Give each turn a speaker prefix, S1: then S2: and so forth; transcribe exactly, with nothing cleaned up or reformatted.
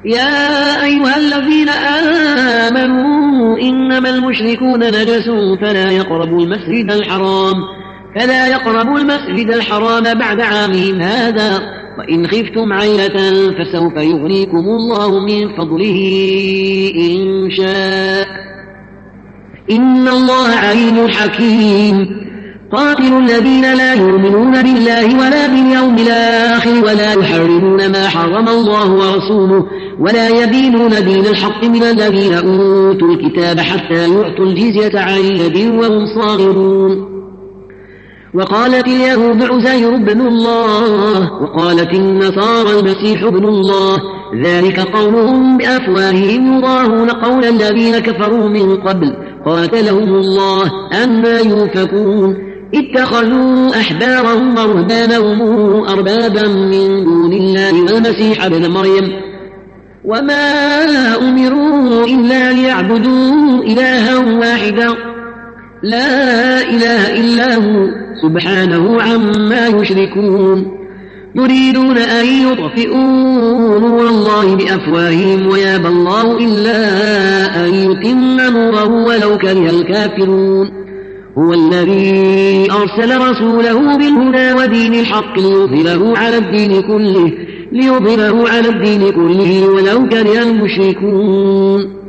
S1: يا أيها الذين آمنوا إنما المشركون نجس فلا يقربوا المسجد الحرام فلا يقربوا المسجد الحرام بعد عامهم هذا وإن خفتم عيلة فسوف يغنيكم الله من فضله إن شاء إن الله عليم حكيم. قاتلوا الذين لا يؤمنون بالله ولا باليوم الآخر ولا يحرمون ما حرم الله ورسوله ولا يدينون دين الحق من الذين أوتوا الكتاب حتى يعطوا الجزية عن يد وهم صاغرون. وقالت اليهود عزير بن الله وقالت النصارى المسيح ابن الله ذلك قولهم بأفواههم يضاهون قول الذين كفروا من قبل قاتلهم الله أنى يؤفكون. اتخذوا أحبارهم ورهبانهم أربابا من دون الله والمسيح ابن مريم وما أمروا إلا ليعبدوا إلها واحدا لا إله إلا هو سبحانه عما يشركون. يريدون أن يطفئوا نور الله بأفواههم ويابى الله إلا أن يتم نوره ولو كره الكافرون. هو الذي أرسل رسوله بالهدى ودين الحق ليظهره على الدين كله ليظهره على الدين كله ولو كره المشركون.